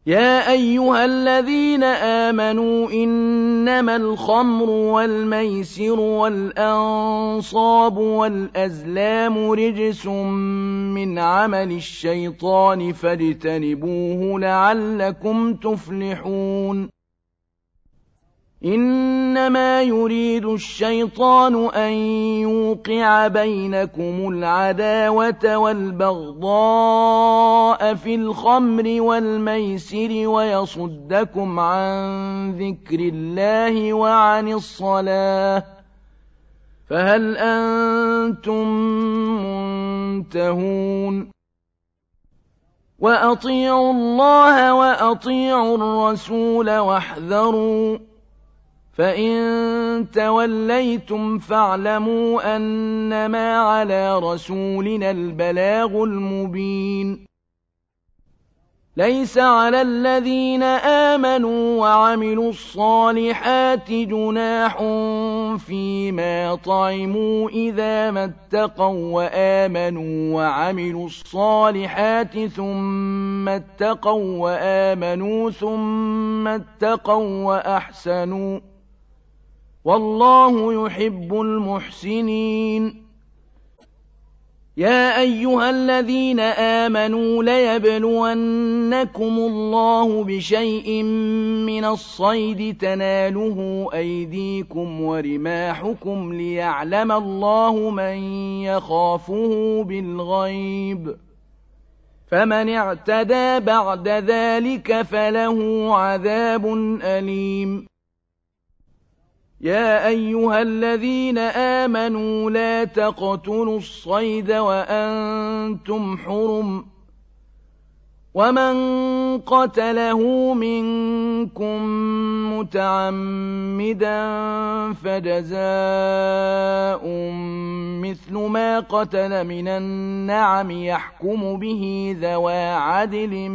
يا أيها الذين آمنوا إنما الخمر والميسر والأنصاب والأزلام رجس من عمل الشيطان فاجتنبوه لعلكم تفلحون إنما يريد الشيطان أن يوقع بينكم العداوة والبغضاء في الخمر والميسر ويصدكم عن ذكر الله وعن الصلاة فهل أنتم منتهون وأطيعوا الله وأطيعوا الرسول واحذروا فإن توليتم فاعلموا أنما على رسولنا البلاغ المبين ليس على الذين آمنوا وعملوا الصالحات جناح فيما طعموا إذا ما اتقوا وآمنوا وعملوا الصالحات ثم اتقوا وآمنوا ثم اتقوا وأحسنوا والله يحب المحسنين يا أيها الذين آمنوا ليبلونكم الله بشيء من الصيد تناله أيديكم ورماحكم ليعلم الله من يخافه بالغيب فمن اعتدى بعد ذلك فله عذاب أليم يا أيها الذين آمنوا لا تقتلوا الصيد وأنتم حرم ومن قتله منكم متعمدا فجزاء مثل ما قتل من النعم يحكم به ذوى عدل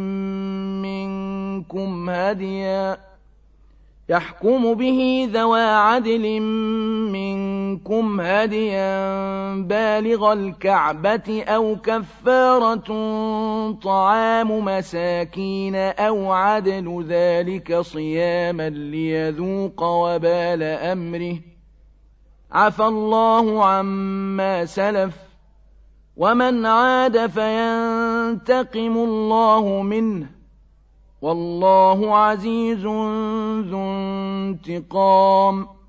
منكم هديا بالغ الكعبة أو كفارة طعام مساكين أو عدل ذلك صياما ليذوق وبال أمره عفى الله عما سلف ومن عاد فينتقم الله منه والله عزيز ذو انتقام